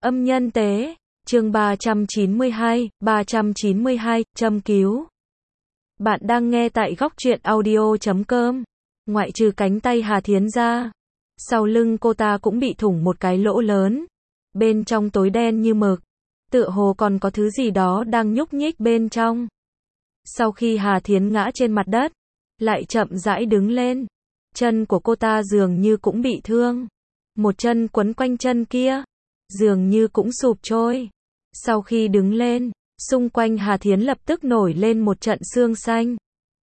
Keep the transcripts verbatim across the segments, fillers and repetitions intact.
Âm nhân tế, chương ba trăm chín mươi hai, ba trăm chín mươi hai, châm cứu. Bạn đang nghe tại góc truyện audio chấm com. Ngoại trừ cánh tay Hà Thiến ra, sau lưng cô ta cũng bị thủng một cái lỗ lớn. Bên trong tối đen như mực, tựa hồ còn có thứ gì đó đang nhúc nhích bên trong. Sau khi Hà Thiến ngã trên mặt đất, lại chậm rãi đứng lên. Chân của cô ta dường như cũng bị thương. Một chân quấn quanh chân kia, dường như cũng sụp trôi. Sau khi đứng lên, xung quanh Hà Thiến lập tức nổi lên một trận xương xanh.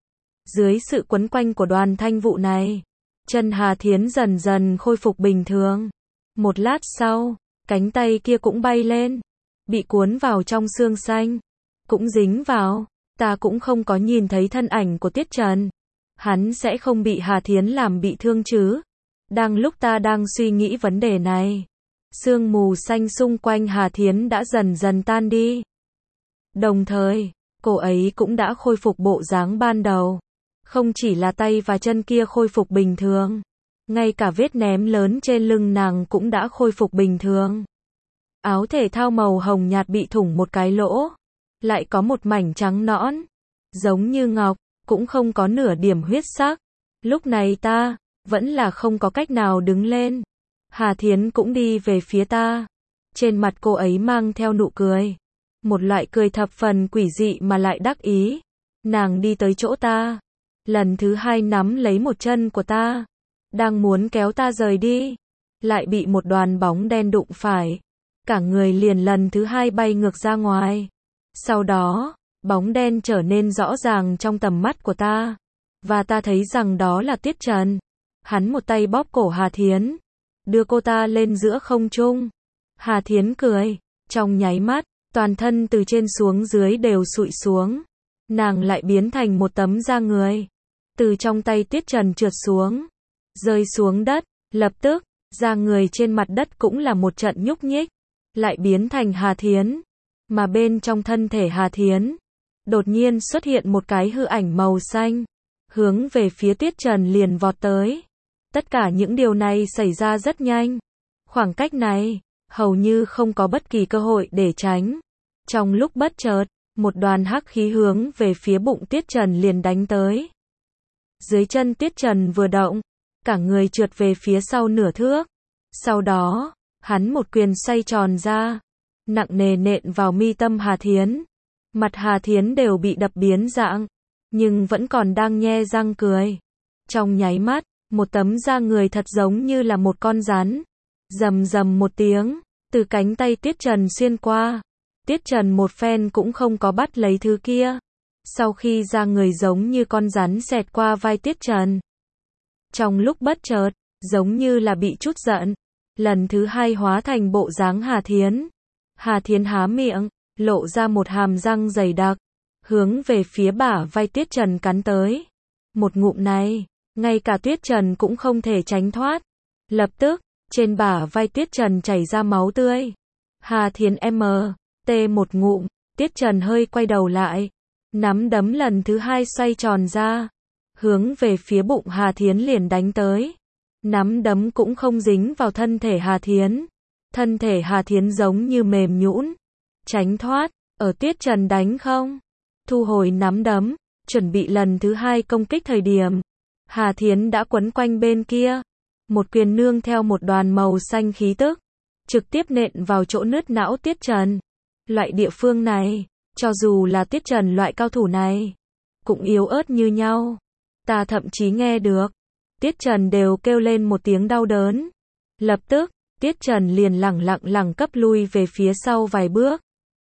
Dưới sự quấn quanh của đoàn thanh vụ này, chân Hà Thiến dần dần khôi phục bình thường. Một lát sau, cánh tay kia cũng bay lên, bị cuốn vào trong xương xanh, cũng dính vào. Ta cũng không có nhìn thấy thân ảnh của Tiết Trần. Hắn sẽ không bị Hà Thiến làm bị thương chứ? Đang lúc ta đang suy nghĩ vấn đề này, sương mù xanh xung quanh Hà Thiến đã dần dần tan đi. Đồng thời, cô ấy cũng đã khôi phục bộ dáng ban đầu. Không chỉ là tay và chân kia khôi phục bình thường, ngay cả vết ném lớn trên lưng nàng cũng đã khôi phục bình thường. Áo thể thao màu hồng nhạt bị thủng một cái lỗ, lại có một mảnh trắng nõn, giống như ngọc, cũng không có nửa điểm huyết sắc. Lúc này ta vẫn là không có cách nào đứng lên. Hà Thiến cũng đi về phía ta. Trên mặt cô ấy mang theo nụ cười. Một loại cười thập phần quỷ dị mà lại đắc ý. Nàng đi tới chỗ ta. Lần thứ hai nắm lấy một chân của ta. Đang muốn kéo ta rời đi. Lại bị một đoàn bóng đen đụng phải. Cả người liền lần thứ hai bay ngược ra ngoài. Sau đó, bóng đen trở nên rõ ràng trong tầm mắt của ta. Và ta thấy rằng đó là Tiết Trần. Hắn một tay bóp cổ Hà Thiến, đưa cô ta lên giữa không trung. Hà Thiến cười, trong nháy mắt, toàn thân từ trên xuống dưới đều sụi xuống. Nàng lại biến thành một tấm da người. Từ trong tay Tiết Trần trượt xuống, rơi xuống đất, lập tức, da người trên mặt đất cũng là một trận nhúc nhích, lại biến thành Hà Thiến. Mà bên trong thân thể Hà Thiến, đột nhiên xuất hiện một cái hư ảnh màu xanh, hướng về phía Tiết Trần liền vọt tới. Tất cả những điều này xảy ra rất nhanh. Khoảng cách này, hầu như không có bất kỳ cơ hội để tránh. Trong lúc bất chợt, một đoàn hắc khí hướng về phía bụng Tiết Trần liền đánh tới. Dưới chân Tiết Trần vừa động, cả người trượt về phía sau nửa thước. Sau đó, hắn một quyền xoay tròn ra, nặng nề nện vào mi tâm Hà Thiến. Mặt Hà Thiến đều bị đập biến dạng, nhưng vẫn còn đang nhe răng cười. Trong nháy mắt, một tấm da người thật giống như là một con rắn. Rầm rầm một tiếng, từ cánh tay Tiết Trần xuyên qua. Tiết Trần một phen cũng không có bắt lấy thứ kia. Sau khi da người giống như con rắn xẹt qua vai Tiết Trần. Trong lúc bất chợt, giống như là bị chút giận, lần thứ hai hóa thành bộ dáng Hà Thiến. Hà Thiến há miệng, lộ ra một hàm răng dày đặc, hướng về phía bả vai Tiết Trần cắn tới. Một ngụm này, ngay cả Tiết Trần cũng không thể tránh thoát. Lập tức, trên bả vai Tiết Trần chảy ra máu tươi. Hà Thiến M. T một ngụm, Tiết Trần hơi quay đầu lại. Nắm đấm lần thứ hai xoay tròn ra, hướng về phía bụng Hà Thiến liền đánh tới. Nắm đấm cũng không dính vào thân thể Hà Thiến. Thân thể Hà Thiến giống như mềm nhũn, tránh thoát, ở Tiết Trần đánh không. Thu hồi nắm đấm, chuẩn bị lần thứ hai công kích thời điểm. Hà Thiến đã quấn quanh bên kia. Một quyền nương theo một đoàn màu xanh khí tức, trực tiếp nện vào chỗ nứt não Tiết Trần. Loại địa phương này, cho dù là Tiết Trần loại cao thủ này, cũng yếu ớt như nhau. Ta thậm chí nghe được, Tiết Trần đều kêu lên một tiếng đau đớn. Lập tức, Tiết Trần liền lẳng lặng lẳng cấp lui về phía sau vài bước.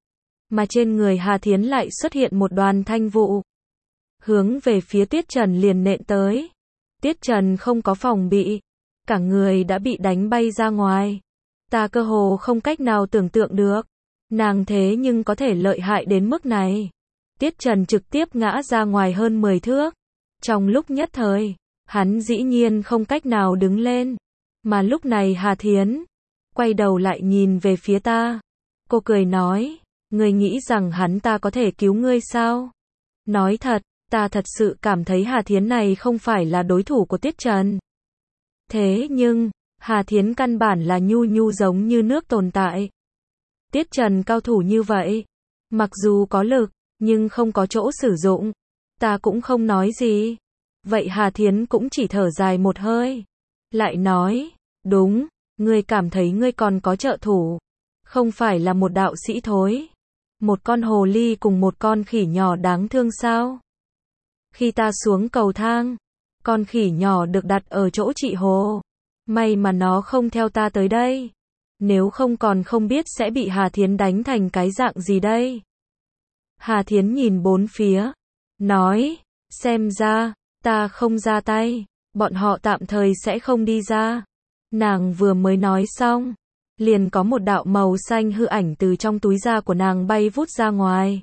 Mà trên người Hà Thiến lại xuất hiện một đoàn thanh vụ, hướng về phía Tiết Trần liền nện tới. Tiết Trần không có phòng bị, cả người đã bị đánh bay ra ngoài. Ta cơ hồ không cách nào tưởng tượng được, nàng thế nhưng có thể lợi hại đến mức này. Tiết Trần trực tiếp ngã ra ngoài hơn mười thước. Trong lúc nhất thời, hắn dĩ nhiên không cách nào đứng lên. Mà lúc này Hà Thiến quay đầu lại nhìn về phía ta. Cô cười nói, ngươi nghĩ rằng hắn ta có thể cứu ngươi sao? Nói thật, ta thật sự cảm thấy Hà Thiến này không phải là đối thủ của Tiết Trần. Thế nhưng, Hà Thiến căn bản là nhu nhu giống như nước tồn tại. Tiết Trần cao thủ như vậy, mặc dù có lực, nhưng không có chỗ sử dụng. Ta cũng không nói gì. Vậy Hà Thiến cũng chỉ thở dài một hơi. Lại nói, đúng, ngươi cảm thấy ngươi còn có trợ thủ. Không phải là một đạo sĩ thối. Một con hồ ly cùng một con khỉ nhỏ đáng thương sao? Khi ta xuống cầu thang, con khỉ nhỏ được đặt ở chỗ chị Hồ. May mà nó không theo ta tới đây. Nếu không còn không biết sẽ bị Hà Thiến đánh thành cái dạng gì đây. Hà Thiến nhìn bốn phía, nói, xem ra, ta không ra tay, bọn họ tạm thời sẽ không đi ra. Nàng vừa mới nói xong, liền có một đạo màu xanh hư ảnh từ trong túi da của nàng bay vút ra ngoài.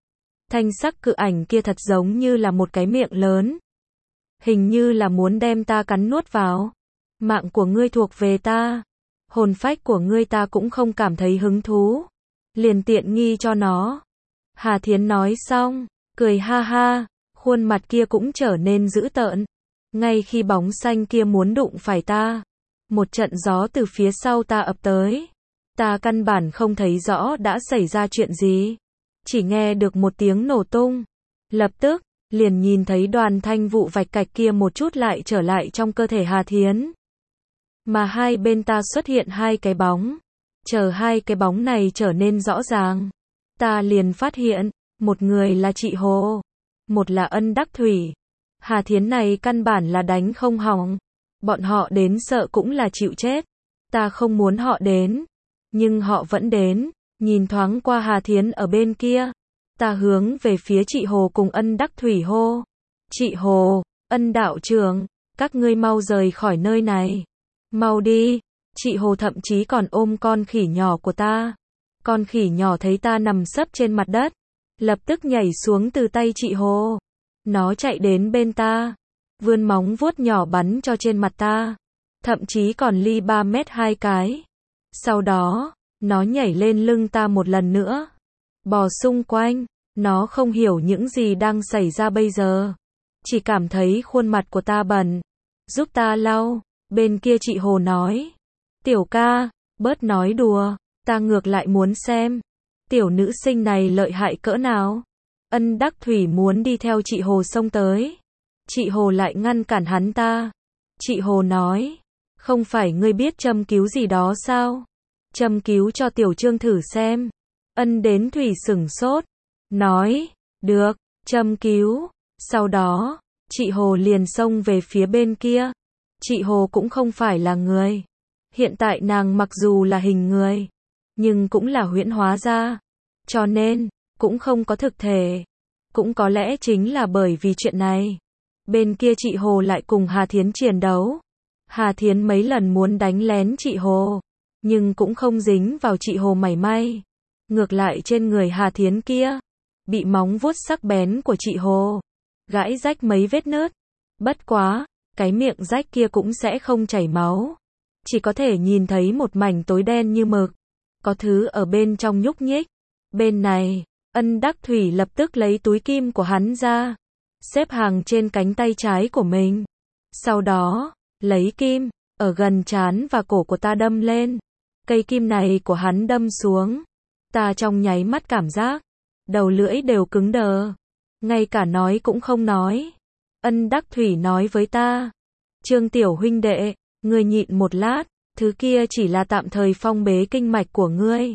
Thanh sắc cự ảnh kia thật giống như là một cái miệng lớn. Hình như là muốn đem ta cắn nuốt vào. Mạng của ngươi thuộc về ta. Hồn phách của ngươi ta cũng không cảm thấy hứng thú. Liền tiện nghi cho nó. Hà Thiến nói xong, cười ha ha, khuôn mặt kia cũng trở nên dữ tợn. Ngay khi bóng xanh kia muốn đụng phải ta, một trận gió từ phía sau ta ập tới. Ta căn bản không thấy rõ đã xảy ra chuyện gì. Chỉ nghe được một tiếng nổ tung. Lập tức, liền nhìn thấy đoàn thanh vụ vạch cạch kia một chút lại trở lại trong cơ thể Hà Thiến. Mà hai bên ta xuất hiện hai cái bóng. Chờ hai cái bóng này trở nên rõ ràng. Ta liền phát hiện, một người là chị Hồ, một là Ân Đắc Thủy. Hà Thiến này căn bản là đánh không hỏng. Bọn họ đến sợ cũng là chịu chết. Ta không muốn họ đến. Nhưng họ vẫn đến. Nhìn thoáng qua Hà Thiến ở bên kia. Ta hướng về phía chị Hồ cùng Ân Đắc Thủy hô. Chị Hồ, Ân đạo trưởng, các ngươi mau rời khỏi nơi này. Mau đi. Chị Hồ thậm chí còn ôm con khỉ nhỏ của ta. Con khỉ nhỏ thấy ta nằm sấp trên mặt đất. Lập tức nhảy xuống từ tay chị Hồ. Nó chạy đến bên ta. Vươn móng vuốt nhỏ bắn cho trên mặt ta. Thậm chí còn ly ba mét hai cái. Sau đó, nó nhảy lên lưng ta một lần nữa. Bò xung quanh. Nó không hiểu những gì đang xảy ra bây giờ. Chỉ cảm thấy khuôn mặt của ta bẩn. Giúp ta lau. Bên kia chị Hồ nói. Tiểu ca, bớt nói đùa. Ta ngược lại muốn xem. Tiểu nữ sinh này lợi hại cỡ nào. Ân Đắc Thủy muốn đi theo chị Hồ xông tới. Chị Hồ lại ngăn cản hắn ta. Chị Hồ nói. Không phải ngươi biết châm cứu gì đó sao? Châm cứu cho Tiểu Trương thử xem. Ân đến Thủy sửng sốt. Nói. Được, châm cứu. Sau đó, chị Hồ liền xông về phía bên kia. Chị Hồ cũng không phải là người. Hiện tại nàng mặc dù là hình người, nhưng cũng là huyễn hóa ra. Cho nên, cũng không có thực thể. Cũng có lẽ chính là bởi vì chuyện này. Bên kia chị Hồ lại cùng Hà Thiến chiến đấu. Hà Thiến mấy lần muốn đánh lén chị Hồ, nhưng cũng không dính vào chị Hồ mảy may. Ngược lại trên người Hà Thiến kia, bị móng vuốt sắc bén của chị Hồ gãi rách mấy vết nứt. Bất quá, cái miệng rách kia cũng sẽ không chảy máu. Chỉ có thể nhìn thấy một mảnh tối đen như mực. Có thứ ở bên trong nhúc nhích. Bên này, Ân Đắc Thủy lập tức lấy túi kim của hắn ra. Xếp hàng trên cánh tay trái của mình. Sau đó, lấy kim, ở gần trán và cổ của ta đâm lên. Cây kim này của hắn đâm xuống. Ta trong nháy mắt cảm giác. Đầu lưỡi đều cứng đờ. Ngay cả nói cũng không nói. Ân Đắc Thủy nói với ta. Trương tiểu huynh đệ, ngươi nhịn một lát. Thứ kia chỉ là tạm thời phong bế kinh mạch của ngươi.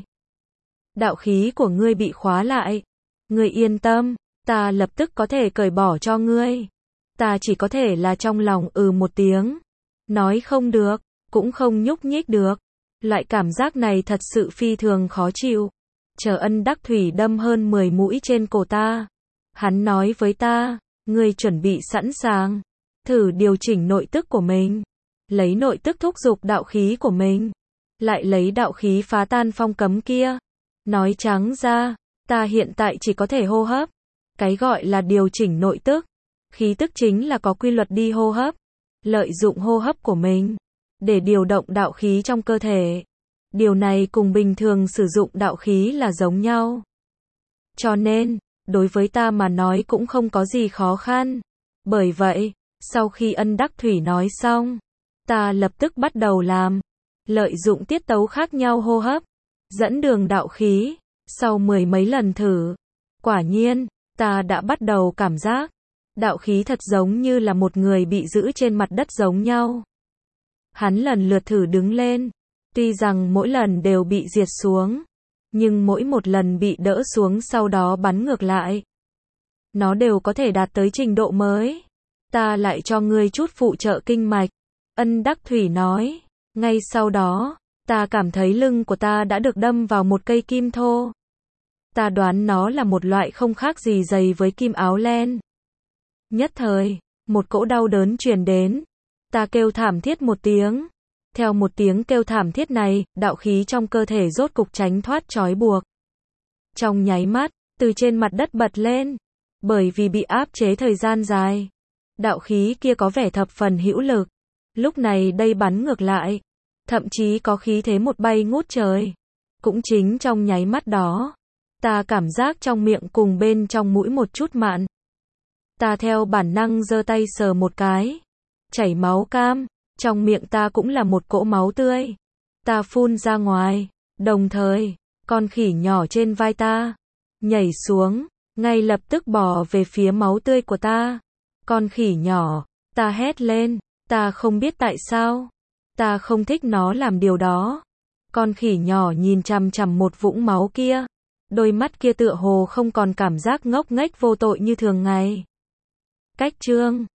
Đạo khí của ngươi bị khóa lại. Ngươi yên tâm, ta lập tức có thể cởi bỏ cho ngươi. Ta chỉ có thể là trong lòng ừ một tiếng. Nói không được, cũng không nhúc nhích được. Loại cảm giác này thật sự phi thường khó chịu. Chờ Ân Đắc Thủy đâm hơn mười mũi trên cổ ta. Hắn nói với ta, ngươi chuẩn bị sẵn sàng. Thử điều chỉnh nội tức của mình. Lấy nội tức thúc giục đạo khí của mình. Lại lấy đạo khí phá tan phong cấm kia. Nói trắng ra, ta hiện tại chỉ có thể hô hấp. Cái gọi là điều chỉnh nội tức. Khí tức chính là có quy luật đi hô hấp. Lợi dụng hô hấp của mình. Để điều động đạo khí trong cơ thể. Điều này cùng bình thường sử dụng đạo khí là giống nhau. Cho nên, đối với ta mà nói cũng không có gì khó khăn. Bởi vậy, sau khi Ân Đắc Thủy nói xong, ta lập tức bắt đầu làm. Lợi dụng tiết tấu khác nhau hô hấp. dẫn đường đạo khí. Sau mười mấy lần thử, quả nhiên, ta đã bắt đầu cảm giác, đạo khí thật giống như là một người bị giữ trên mặt đất giống nhau. Hắn lần lượt thử đứng lên, tuy rằng mỗi lần đều bị diệt xuống, nhưng mỗi một lần bị đỡ xuống sau đó bắn ngược lại, nó đều có thể đạt tới trình độ mới. Ta lại cho ngươi chút phụ trợ kinh mạch. Ân Đắc Thủy nói. Ngay sau đó, ta cảm thấy lưng của ta đã được đâm vào một cây kim thô. Ta đoán nó là một loại không khác gì giày với kim áo len. Nhất thời, một cỗ đau đớn truyền đến. Ta kêu thảm thiết một tiếng. Theo một tiếng kêu thảm thiết này, đạo khí trong cơ thể rốt cục tránh thoát trói buộc. Trong nháy mắt, từ trên mặt đất bật lên. Bởi vì bị áp chế thời gian dài, đạo khí kia có vẻ thập phần hữu lực. Lúc này đây bắn ngược lại, thậm chí có khí thế một bay ngút trời. Cũng chính trong nháy mắt đó, ta cảm giác trong miệng cùng bên trong mũi một chút mặn. Ta theo bản năng giơ tay sờ một cái, chảy máu cam, trong miệng ta cũng là một cỗ máu tươi. Ta phun ra ngoài, đồng thời, con khỉ nhỏ trên vai ta nhảy xuống, ngay lập tức bò về phía máu tươi của ta. Con khỉ nhỏ, ta hét lên, ta không biết tại sao, ta không thích nó làm điều đó. Con khỉ nhỏ nhìn chằm chằm một vũng máu kia, đôi mắt kia tựa hồ không còn cảm giác ngốc nghếch vô tội như thường ngày. Cách chương